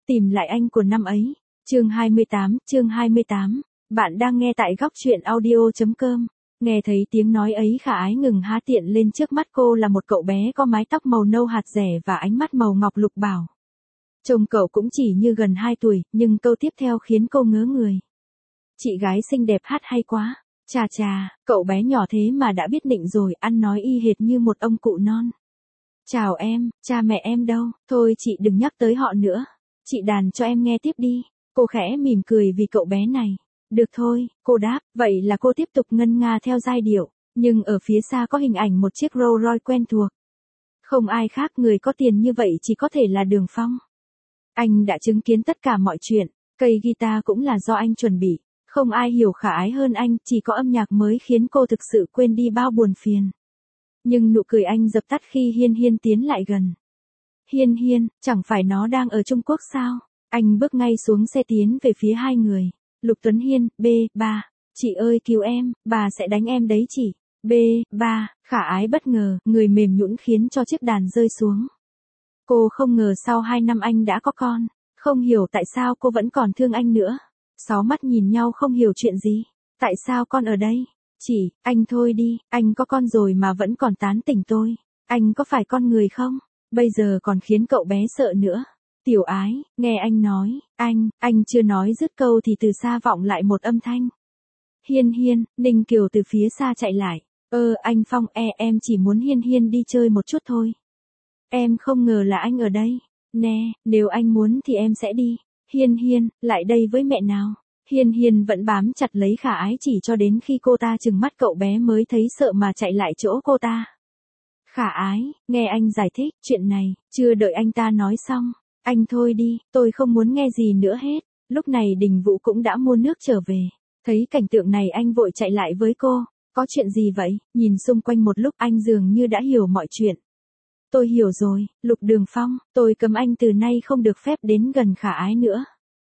Tìm lại anh của năm ấy. Chương 28, bạn đang nghe tại góc truyện audio.com. Nghe thấy tiếng nói ấy Khả Ái ngừng há tiện lên trước mắt cô là một cậu bé có mái tóc màu nâu hạt rẻ và ánh mắt màu ngọc lục bảo. Trông cậu cũng chỉ như gần 2 tuổi, nhưng câu tiếp theo khiến cô ngớ người. Chị gái xinh đẹp hát hay quá. Chà chà, cậu bé nhỏ thế mà đã biết định rồi, ăn nói y hệt như một ông cụ non. Chào em, cha mẹ em đâu, thôi chị đừng nhắc tới họ nữa. Chị đàn cho em nghe tiếp đi. Cô khẽ mỉm cười vì cậu bé này. Được thôi, cô đáp, vậy là cô tiếp tục ngân nga theo giai điệu, nhưng ở phía xa có hình ảnh một chiếc Rolls Royce quen thuộc. Không ai khác, người có tiền như vậy chỉ có thể là Đường Phong. Anh đã chứng kiến tất cả mọi chuyện, cây guitar cũng là do anh chuẩn bị. Không ai hiểu Khả Ái hơn anh, chỉ có âm nhạc mới khiến cô thực sự quên đi bao buồn phiền. Nhưng nụ cười anh dập tắt khi Hiên Hiên tiến lại gần. Hiên Hiên, chẳng phải nó đang ở Trung Quốc sao? Anh bước ngay xuống xe tiến về phía hai người. Lục Tuấn Hiên, ba. Chị ơi cứu em, bà sẽ đánh em đấy chị. Ba. Khả Ái bất ngờ, người mềm nhũn khiến cho chiếc đàn rơi xuống. Cô không ngờ sau 2 năm anh đã có con. Không hiểu tại sao cô vẫn còn thương anh nữa. 6 mắt nhìn nhau không hiểu chuyện gì. Tại sao con ở đây? Chị, anh thôi đi, anh có con rồi mà vẫn còn tán tỉnh tôi. Anh có phải con người không? Bây giờ còn khiến cậu bé sợ nữa. Tiểu Ái, nghe anh nói, anh chưa nói dứt câu thì từ xa vọng lại một âm thanh. Hiên Hiên, Ninh Kiều từ phía xa chạy lại. Anh Phong, em chỉ muốn Hiên Hiên đi chơi một chút thôi. Em không ngờ là anh ở đây. Nè, nếu anh muốn thì em sẽ đi. Hiên Hiên, lại đây với mẹ nào. Hiên Hiên vẫn bám chặt lấy Khả Ái chỉ cho đến khi cô ta trừng mắt cậu bé mới thấy sợ mà chạy lại chỗ cô ta. Khả Ái, nghe anh giải thích, chuyện này, chưa đợi anh ta nói xong. Anh thôi đi, tôi không muốn nghe gì nữa hết. Lúc này Đình Vũ cũng đã mua nước trở về. Thấy cảnh tượng này anh vội chạy lại với cô. Có chuyện gì vậy? Nhìn xung quanh một lúc anh dường như đã hiểu mọi chuyện. Tôi hiểu rồi, Lục Đường Phong, tôi cấm anh từ nay không được phép đến gần Khả Ái nữa.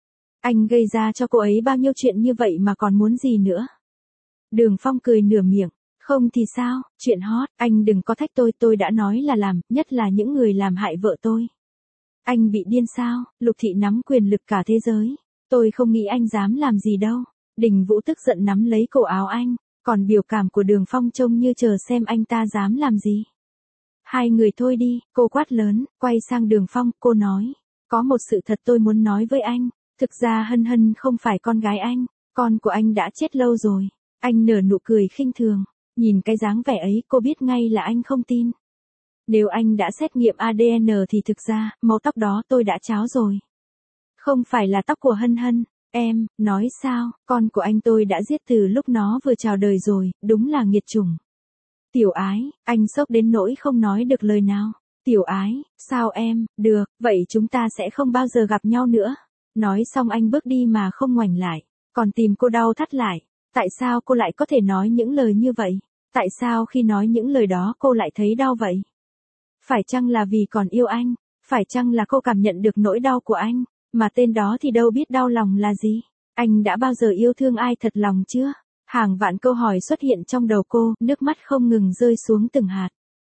Anh gây ra cho cô ấy bao nhiêu chuyện như vậy mà còn muốn gì nữa? Đường Phong cười nửa miệng. Không thì sao, chuyện hot, anh đừng có thách tôi đã nói là làm, nhất là những người làm hại vợ tôi. Anh bị điên sao? Lục Thị nắm quyền lực cả thế giới. Tôi không nghĩ anh dám làm gì đâu. Đình Vũ tức giận nắm lấy cổ áo anh, còn biểu cảm của Đường Phong trông như chờ xem anh ta dám làm gì. Hai người thôi đi, cô quát lớn, quay sang Đường Phong, cô nói. Có một sự thật tôi muốn nói với anh. Thực ra Hân Hân không phải con gái anh, con của anh đã chết lâu rồi. Anh nở nụ cười khinh thường, nhìn cái dáng vẻ ấy cô biết ngay là anh không tin. Nếu anh đã xét nghiệm ADN thì thực ra, màu tóc đó tôi đã tráo rồi. Không phải là tóc của Hân Hân, em, nói sao, con của anh tôi đã giết từ lúc nó vừa chào đời rồi, đúng là nghiệt chủng. Tiểu Ái, anh sốc đến nỗi không nói được lời nào. Tiểu Ái, sao em, được, vậy chúng ta sẽ không bao giờ gặp nhau nữa. Nói xong anh bước đi mà không ngoảnh lại, còn tìm cô đau thắt lại. Tại sao cô lại có thể nói những lời như vậy? Tại sao khi nói những lời đó cô lại thấy đau vậy? Phải chăng là vì còn yêu anh? Phải chăng là cô cảm nhận được nỗi đau của anh? Mà tên đó thì đâu biết đau lòng là gì? Anh đã bao giờ yêu thương ai thật lòng chưa? Hàng vạn câu hỏi xuất hiện trong đầu cô, nước mắt không ngừng rơi xuống từng hạt.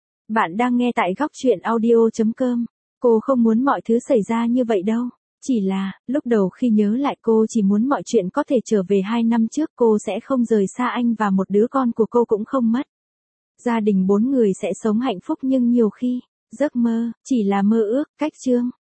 Bạn đang nghe tại góc truyện audio.com. Cô không muốn mọi thứ xảy ra như vậy đâu. Chỉ là, lúc đầu khi nhớ lại cô chỉ muốn mọi chuyện có thể trở về 2 năm trước, cô sẽ không rời xa anh và một đứa con của cô cũng không mất. Gia đình 4 người sẽ sống hạnh phúc nhưng nhiều khi, giấc mơ, chỉ là mơ ước, cách chương.